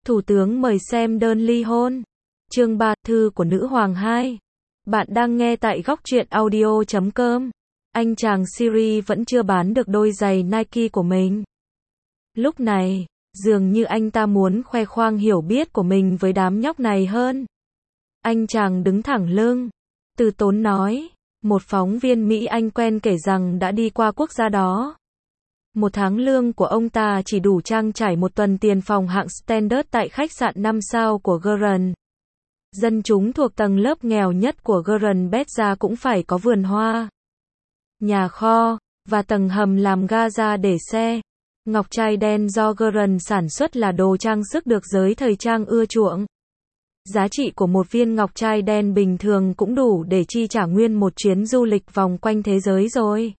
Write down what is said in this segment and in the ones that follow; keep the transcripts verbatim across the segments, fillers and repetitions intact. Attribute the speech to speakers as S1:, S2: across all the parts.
S1: Thủ tướng mời xem đơn ly hôn. Chương ba, thư của nữ hoàng hai. Bạn đang nghe tại góc truyện audio chấm com. Anh chàng Siri vẫn chưa bán được đôi giày Nike của mình. Lúc này, dường như anh ta muốn khoe khoang hiểu biết của mình với đám nhóc này hơn. Anh chàng đứng thẳng lưng, từ tốn nói, một phóng viên Mỹ anh quen kể rằng đã đi qua quốc gia đó. Một tháng lương của ông ta chỉ đủ trang trải một tuần tiền phòng hạng standard tại khách sạn năm sao của Garden. Dân chúng thuộc tầng lớp nghèo nhất của Garden Bethesda cũng phải có vườn hoa, nhà kho, và tầng hầm làm ga để xe. Ngọc trai đen do Garden sản xuất là đồ trang sức được giới thời trang ưa chuộng. Giá trị của một viên ngọc trai đen bình thường cũng đủ để chi trả nguyên một chuyến du lịch vòng quanh thế giới rồi.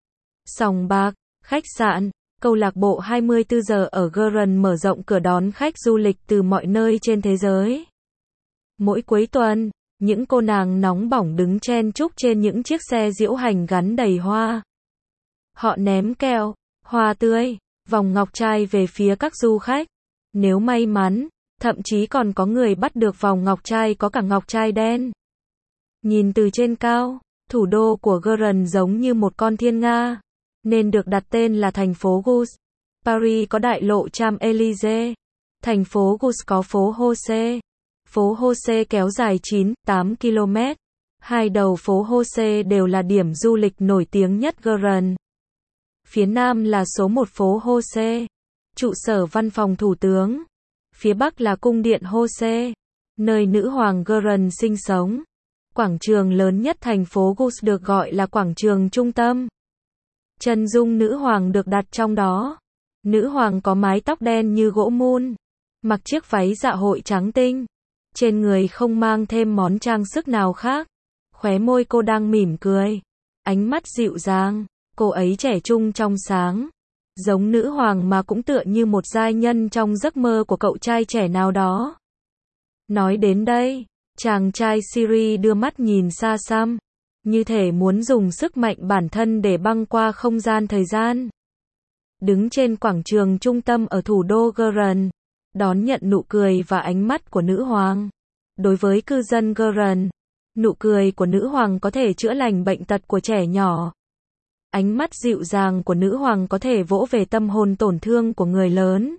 S1: Sòng bạc, khách sạn, câu lạc bộ hai mươi tư giờ ở Garden mở rộng cửa đón khách du lịch từ mọi nơi trên thế giới. Mỗi cuối tuần, những cô nàng nóng bỏng đứng chen chúc trên những chiếc xe diễu hành gắn đầy hoa. Họ ném kẹo, hoa tươi, vòng ngọc trai về phía các du khách. Nếu may mắn, thậm chí còn có người bắt được vòng ngọc trai có cả ngọc trai đen. Nhìn từ trên cao, thủ đô của Garden giống như một con thiên nga, nên được đặt tên là thành phố Gus. Paris có đại lộ Champs-Élysées. Thành phố Gus có phố Haussée. Phố Haussée kéo dài chín, tám ki lô mét. Hai đầu phố Haussée đều là điểm du lịch nổi tiếng nhất Garden. Phía nam là số một phố Haussée, trụ sở văn phòng thủ tướng. Phía bắc là cung điện Haussée, nơi nữ hoàng Garden sinh sống. Quảng trường lớn nhất thành phố Gus được gọi là quảng trường trung tâm. Chân dung nữ hoàng được đặt trong đó. Nữ hoàng có mái tóc đen như gỗ mun, mặc chiếc váy dạ hội trắng tinh. Trên người không mang thêm món trang sức nào khác. Khóe môi cô đang mỉm cười. Ánh mắt dịu dàng, cô ấy trẻ trung trong sáng. Giống nữ hoàng mà cũng tựa như một giai nhân trong giấc mơ của cậu trai trẻ nào đó. Nói đến đây, chàng trai Siri đưa mắt nhìn xa xăm, như thể muốn dùng sức mạnh bản thân để băng qua không gian thời gian. Đứng trên quảng trường trung tâm ở thủ đô Garden, đón nhận nụ cười và ánh mắt của nữ hoàng. Đối với cư dân Garden, nụ cười của nữ hoàng có thể chữa lành bệnh tật của trẻ nhỏ. Ánh mắt dịu dàng của nữ hoàng có thể vỗ về tâm hồn tổn thương của người lớn.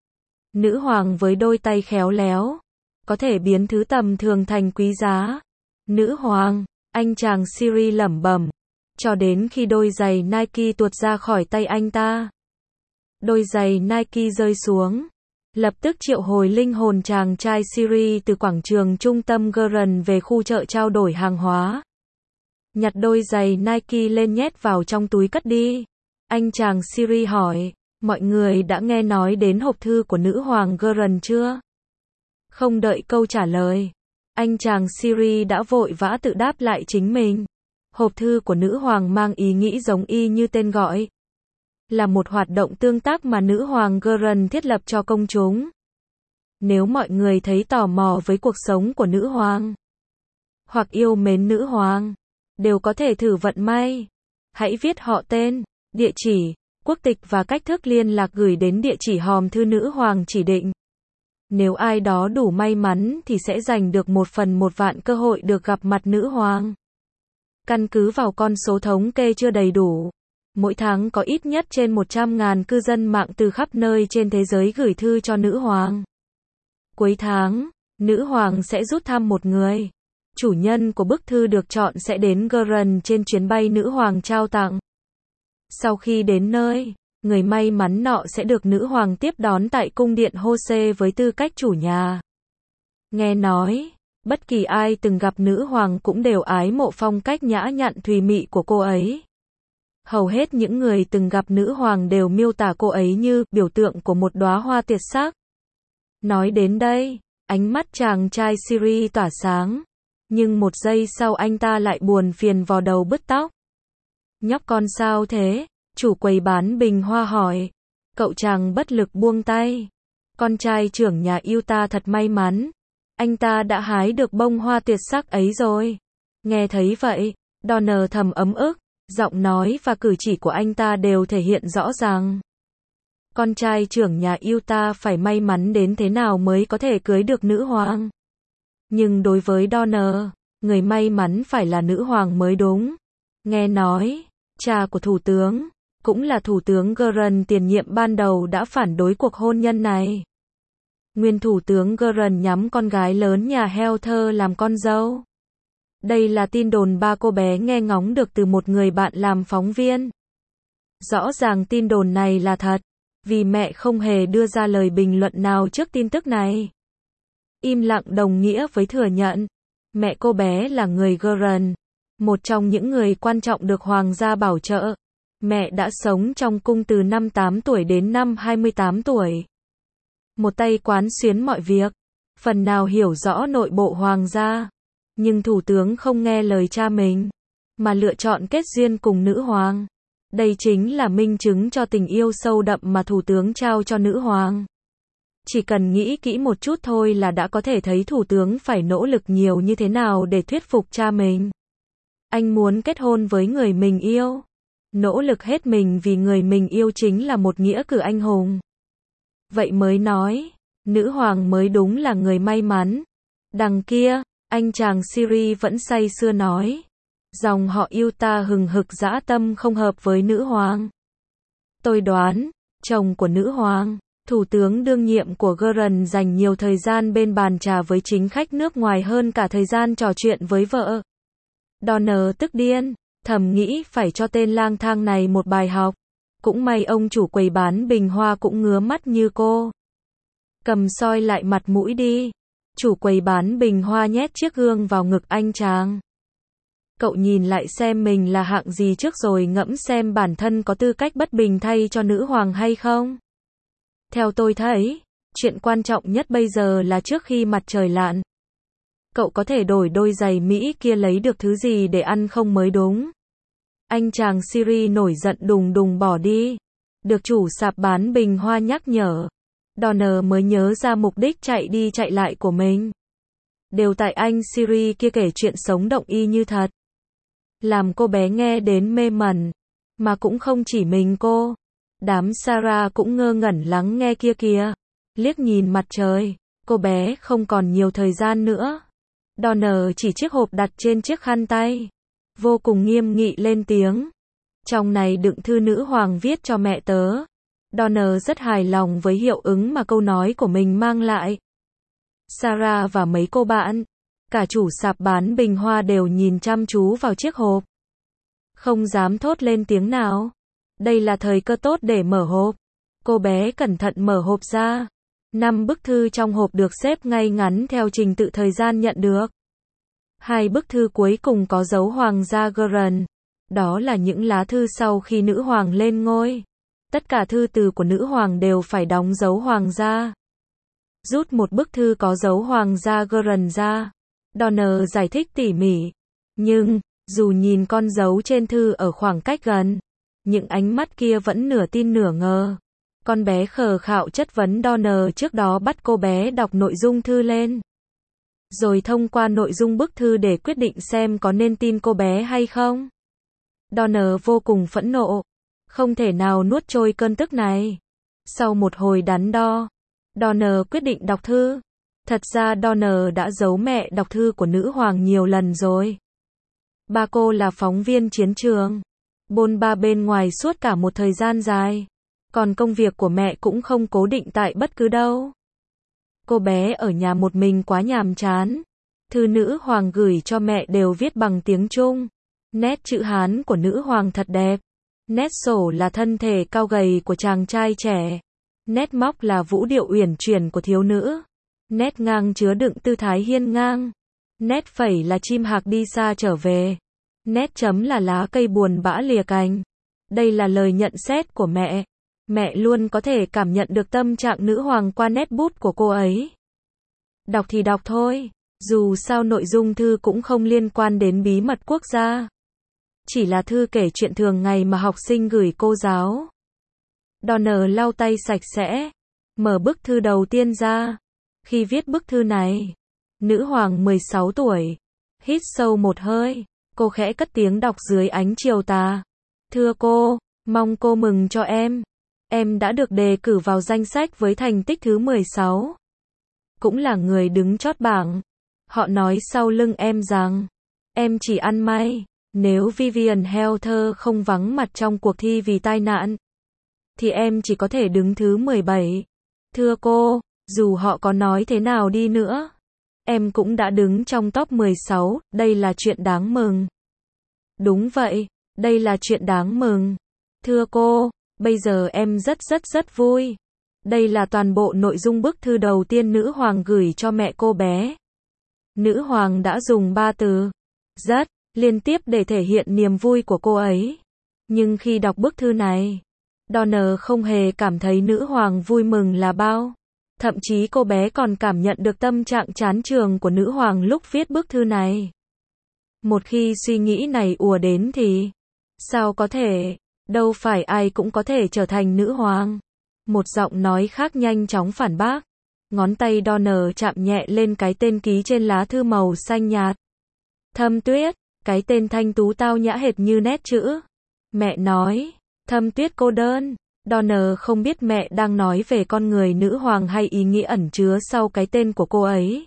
S1: Nữ hoàng với đôi tay khéo léo, có thể biến thứ tầm thường thành quý giá. Nữ hoàng, anh chàng Siri lẩm bẩm, cho đến khi đôi giày Nike tuột ra khỏi tay anh ta. Đôi giày Nike rơi xuống, lập tức triệu hồi linh hồn chàng trai Siri từ quảng trường trung tâm Garden về khu chợ trao đổi hàng hóa. Nhặt đôi giày Nike lên nhét vào trong túi cất đi. Anh chàng Siri hỏi, mọi người đã nghe nói đến hộp thư của nữ hoàng Garden chưa? Không đợi câu trả lời, anh chàng Siri đã vội vã tự đáp lại chính mình. Hộp thư của nữ hoàng mang ý nghĩ giống y như tên gọi. Là một hoạt động tương tác mà nữ hoàng Garden thiết lập cho công chúng. Nếu mọi người thấy tò mò với cuộc sống của nữ hoàng, hoặc yêu mến nữ hoàng, đều có thể thử vận may. Hãy viết họ tên, địa chỉ, quốc tịch và cách thức liên lạc gửi đến địa chỉ hòm thư nữ hoàng chỉ định. Nếu ai đó đủ may mắn thì sẽ giành được một phần một vạn cơ hội được gặp mặt nữ hoàng. Căn cứ vào con số thống kê chưa đầy đủ, mỗi tháng có ít nhất trên một trăm nghìn cư dân mạng từ khắp nơi trên thế giới gửi thư cho nữ hoàng. Cuối tháng, nữ hoàng sẽ rút thăm một người. Chủ nhân của bức thư được chọn sẽ đến Garden trên chuyến bay nữ hoàng trao tặng. Sau khi đến nơi, người may mắn nọ sẽ được nữ hoàng tiếp đón tại cung điện Haussée với tư cách chủ nhà. Nghe nói, bất kỳ ai từng gặp nữ hoàng cũng đều ái mộ phong cách nhã nhặn thùy mị của cô ấy. Hầu hết những người từng gặp nữ hoàng đều miêu tả cô ấy như biểu tượng của một đóa hoa tuyệt sắc. Nói đến đây, ánh mắt chàng trai Siri tỏa sáng. Nhưng một giây sau anh ta lại buồn phiền vò đầu bứt tóc. Nhóc con sao thế? Chủ quầy bán bình hoa hỏi. Cậu chàng bất lực buông tay. Con trai trưởng nhà yêu ta thật may mắn. Anh ta đã hái được bông hoa tuyệt sắc ấy rồi. Nghe thấy vậy, Donner thầm ấm ức. Giọng nói và cử chỉ của anh ta đều thể hiện rõ ràng Con trai trưởng nhà Utah phải may mắn đến thế nào mới có thể cưới được nữ hoàng. Nhưng đối với Donner, người may mắn phải là nữ hoàng mới đúng. Nghe nói, cha của thủ tướng, cũng là thủ tướng Gordon tiền nhiệm ban đầu đã phản đối cuộc hôn nhân này. Nguyên thủ tướng Gordon nhắm con gái lớn nhà Heather làm con dâu. Đây là tin đồn ba cô bé nghe ngóng được từ một người bạn làm phóng viên. Rõ ràng tin đồn này là thật, vì mẹ không hề đưa ra lời bình luận nào trước tin tức này. Im lặng đồng nghĩa với thừa nhận, mẹ cô bé là người Gordon, một trong những người quan trọng được hoàng gia bảo trợ. Mẹ đã sống trong cung từ năm tám tuổi đến năm hai mươi tám tuổi. Một tay quán xuyến mọi việc, phần nào hiểu rõ nội bộ hoàng gia. Nhưng thủ tướng không nghe lời cha mình, mà lựa chọn kết duyên cùng nữ hoàng. Đây chính là minh chứng cho tình yêu sâu đậm mà thủ tướng trao cho nữ hoàng. Chỉ cần nghĩ kỹ một chút thôi là đã có thể thấy thủ tướng phải nỗ lực nhiều như thế nào để thuyết phục cha mình. Anh muốn kết hôn với người mình yêu. Nỗ lực hết mình vì người mình yêu chính là một nghĩa cử anh hùng. Vậy mới nói, nữ hoàng mới đúng là người may mắn. Đằng kia, anh chàng Siri vẫn say sưa nói. Dòng họ Utah hừng hực dã tâm không hợp với nữ hoàng. Tôi đoán, chồng của nữ hoàng, thủ tướng đương nhiệm của Gordon dành nhiều thời gian bên bàn trà với chính khách nước ngoài hơn cả thời gian trò chuyện với vợ. Donner tức điên, thầm nghĩ phải cho tên lang thang này một bài học. Cũng may ông chủ quầy bán bình hoa cũng ngứa mắt như cô. Cầm soi lại mặt mũi đi. Chủ quầy bán bình hoa nhét chiếc gương vào ngực anh chàng. Cậu nhìn lại xem mình là hạng gì trước rồi ngẫm xem bản thân có tư cách bất bình thay cho nữ hoàng hay không. Theo tôi thấy, chuyện quan trọng nhất bây giờ là trước khi mặt trời lặn. Cậu có thể đổi đôi giày Mỹ kia lấy được thứ gì để ăn không mới đúng. Anh chàng Siri nổi giận đùng đùng bỏ đi. Được chủ sạp bán bình hoa nhắc nhở. Donner mới nhớ ra mục đích chạy đi chạy lại của mình. Đều tại anh Siri kia kể chuyện sống động y như thật. Làm cô bé nghe đến mê mẩn. Mà cũng không chỉ mình cô. Đám Sarah cũng ngơ ngẩn lắng nghe kia kìa. Liếc nhìn mặt trời. Cô bé không còn nhiều thời gian nữa. Donner chỉ chiếc hộp đặt trên chiếc khăn tay. Vô cùng nghiêm nghị lên tiếng. Trong này đựng thư nữ hoàng viết cho mẹ tớ. Donner rất hài lòng với hiệu ứng mà câu nói của mình mang lại. Sarah và mấy cô bạn, cả chủ sạp bán bình hoa đều nhìn chăm chú vào chiếc hộp. Không dám thốt lên tiếng nào. Đây là thời cơ tốt để mở hộp. Cô bé cẩn thận mở hộp ra. Năm bức thư trong hộp được xếp ngay ngắn theo trình tự thời gian nhận được. Hai bức thư cuối cùng có dấu hoàng gia Gordon. Đó là những lá thư sau khi nữ hoàng lên ngôi. Tất cả thư từ của nữ hoàng đều phải đóng dấu hoàng gia. Rút một bức thư có dấu hoàng gia Gordon ra. Donner giải thích tỉ mỉ. Nhưng, dù nhìn con dấu trên thư ở khoảng cách gần, những ánh mắt kia vẫn nửa tin nửa ngờ. Con bé khờ khạo chất vấn Donner trước đó bắt cô bé đọc nội dung thư lên. Rồi thông qua nội dung bức thư để quyết định xem có nên tin cô bé hay không. Donner vô cùng phẫn nộ. Không thể nào nuốt trôi cơn tức này. Sau một hồi đắn đo, Donner quyết định đọc thư. Thật ra Donner đã giấu mẹ đọc thư của nữ hoàng nhiều lần rồi. Ba cô là phóng viên chiến trường. Bôn ba bên ngoài suốt cả một thời gian dài. Còn công việc của mẹ cũng không cố định tại bất cứ đâu. Cô bé ở nhà một mình quá nhàm chán. Thư nữ hoàng gửi cho mẹ đều viết bằng tiếng Trung. Nét chữ Hán của nữ hoàng thật đẹp. Nét sổ là thân thể cao gầy của chàng trai trẻ. Nét móc là vũ điệu uyển chuyển của thiếu nữ. Nét ngang chứa đựng tư thái hiên ngang. Nét phẩy là chim hạc đi xa trở về. Nét chấm là lá cây buồn bã lìa cành. Đây là lời nhận xét của mẹ. Mẹ luôn có thể cảm nhận được tâm trạng nữ hoàng qua nét bút của cô ấy. Đọc thì đọc thôi. Dù sao nội dung thư cũng không liên quan đến bí mật quốc gia. Chỉ là thư kể chuyện thường ngày mà học sinh gửi cô giáo. Donner lau tay sạch sẽ. Mở bức thư đầu tiên ra. Khi viết bức thư này, nữ hoàng mười sáu tuổi. Hít sâu một hơi. Cô khẽ cất tiếng đọc dưới ánh chiều tà. Thưa cô, mong cô mừng cho em. em đã được đề cử vào danh sách với thành tích thứ mười sáu. Cũng là người đứng chót bảng. Họ nói sau lưng em rằng, em chỉ ăn may, nếu Vivian Helter không vắng mặt trong cuộc thi vì tai nạn, thì em chỉ có thể đứng thứ mười bảy. Thưa cô, dù họ có nói thế nào đi nữa, em cũng đã đứng trong top mười sáu, đây là chuyện đáng mừng. Đúng vậy, đây là chuyện đáng mừng. Thưa cô, bây giờ em rất rất rất vui. Đây là toàn bộ nội dung bức thư đầu tiên nữ hoàng gửi cho mẹ cô bé. Nữ hoàng đã dùng ba từ rất liên tiếp để thể hiện niềm vui của cô ấy. Nhưng khi đọc bức thư này, Donna không hề cảm thấy nữ hoàng vui mừng là bao. Thậm chí cô bé còn cảm nhận được tâm trạng chán chường của nữ hoàng lúc viết bức thư này. Một khi suy nghĩ này ùa đến thì, sao có thể, đâu phải ai cũng có thể trở thành nữ hoàng. Một giọng nói khác nhanh chóng phản bác. Ngón tay Donna chạm nhẹ lên cái tên ký trên lá thư màu xanh nhạt. Thâm Tuyết, cái tên thanh tú tao nhã hệt như nét chữ. Mẹ nói, Thâm Tuyết cô đơn. Donna không biết mẹ đang nói về con người nữ hoàng hay ý nghĩa ẩn chứa sau cái tên của cô ấy.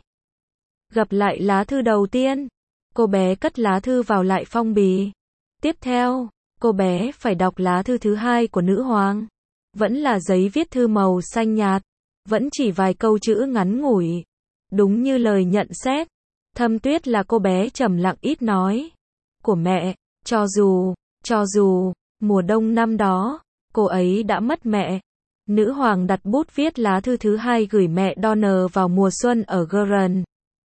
S1: Gặp lại lá thư đầu tiên, cô bé cất lá thư vào lại phong bì. Tiếp theo, cô bé phải đọc lá thư thứ hai của nữ hoàng. Vẫn là giấy viết thư màu xanh nhạt, vẫn chỉ vài câu chữ ngắn ngủi. Đúng như lời nhận xét, Thâm Tuyết là cô bé trầm lặng ít nói của mẹ, cho dù, cho dù, mùa đông năm đó, cô ấy đã mất mẹ. Nữ hoàng đặt bút viết lá thư thứ hai gửi mẹ Donna vào mùa xuân ở Guernsey.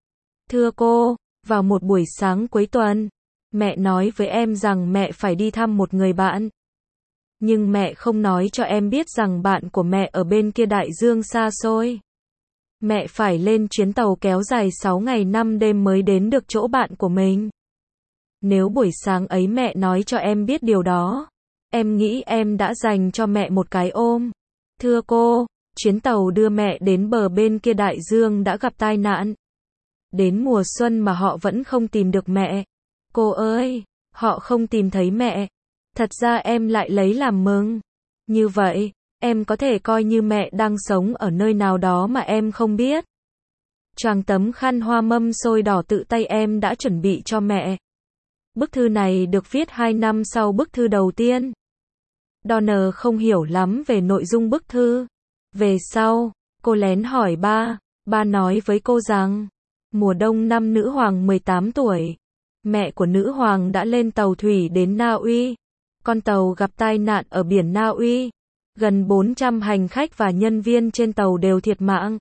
S1: Thưa cô, vào một buổi sáng cuối tuần, mẹ nói với em rằng mẹ phải đi thăm một người bạn. Nhưng mẹ không nói cho em biết rằng bạn của mẹ ở bên kia đại dương xa xôi. Mẹ phải lên chuyến tàu kéo dài sáu ngày năm đêm mới đến được chỗ bạn của mình. Nếu buổi sáng ấy mẹ nói cho em biết điều đó, em nghĩ em đã dành cho mẹ một cái ôm. Thưa cô, chuyến tàu đưa mẹ đến bờ bên kia đại dương đã gặp tai nạn. Đến mùa xuân mà họ vẫn không tìm được mẹ. Cô ơi, họ không tìm thấy mẹ. Thật ra em lại lấy làm mừng. Như vậy, em có thể coi như mẹ đang sống ở nơi nào đó mà em không biết. Choàng tấm khăn hoa mâm xôi đỏ tự tay em đã chuẩn bị cho mẹ. Bức thư này được viết hai năm sau bức thư đầu tiên. Donna không hiểu lắm về nội dung bức thư. Về sau, cô lén hỏi ba. Ba nói với cô rằng, mùa đông năm nữ hoàng mười tám tuổi, mẹ của nữ hoàng đã lên tàu thủy đến Na Uy. Con tàu gặp tai nạn ở biển Na Uy. Gần bốn trăm hành khách và nhân viên trên tàu đều thiệt mạng.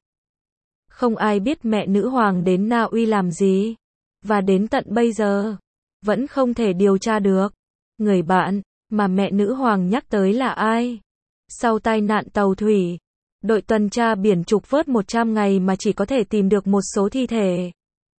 S1: Không ai biết mẹ nữ hoàng đến Na Uy làm gì. Và đến tận bây giờ, vẫn không thể điều tra được. Người bạn mà mẹ nữ hoàng nhắc tới là ai? Sau tai nạn tàu thủy, đội tuần tra biển trục vớt một trăm ngày mà chỉ có thể tìm được một số thi thể.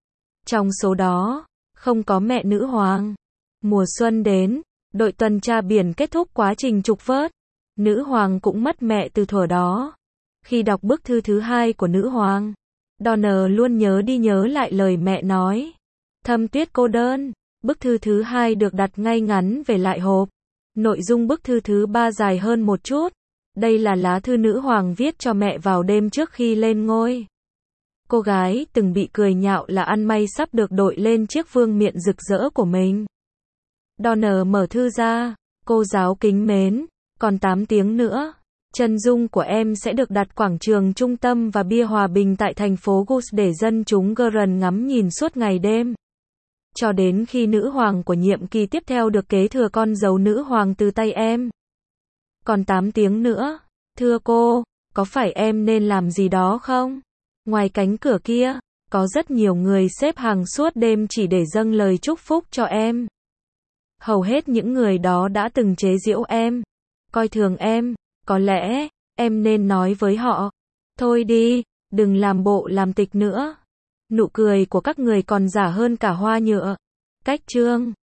S1: Trong số đó, không có mẹ nữ hoàng. Mùa xuân đến, đội tuần tra biển kết thúc quá trình trục vớt. Nữ hoàng cũng mất mẹ từ thuở đó. Khi đọc bức thư thứ hai của nữ hoàng, Donna luôn nhớ đi nhớ lại lời mẹ nói. Thâm Tuyết cô đơn. Bức thư thứ hai được đặt ngay ngắn về lại hộp. Nội dung bức thư thứ ba dài hơn một chút. Đây là lá thư nữ hoàng viết cho mẹ vào đêm trước khi lên ngôi. Cô gái từng bị cười nhạo là ăn may sắp được đội lên chiếc vương miện rực rỡ của mình. Donna mở thư ra. Cô giáo kính mến, còn tám tiếng nữa, chân dung của em sẽ được đặt quảng trường trung tâm và bia hòa bình tại thành phố Gus để dân chúng Guernsey ngắm nhìn suốt ngày đêm. Cho đến khi nữ hoàng của nhiệm kỳ tiếp theo được kế thừa con dấu nữ hoàng từ tay em. Còn tám tiếng nữa, thưa cô, có phải em nên làm gì đó không? Ngoài cánh cửa kia, có rất nhiều người xếp hàng suốt đêm chỉ để dâng lời chúc phúc cho em. Hầu hết những người đó đã từng chế giễu em, coi thường em. Có lẽ, em nên nói với họ, thôi đi, đừng làm bộ làm tịch nữa. Nụ cười của các người còn giả hơn cả hoa nhựa. Cách chương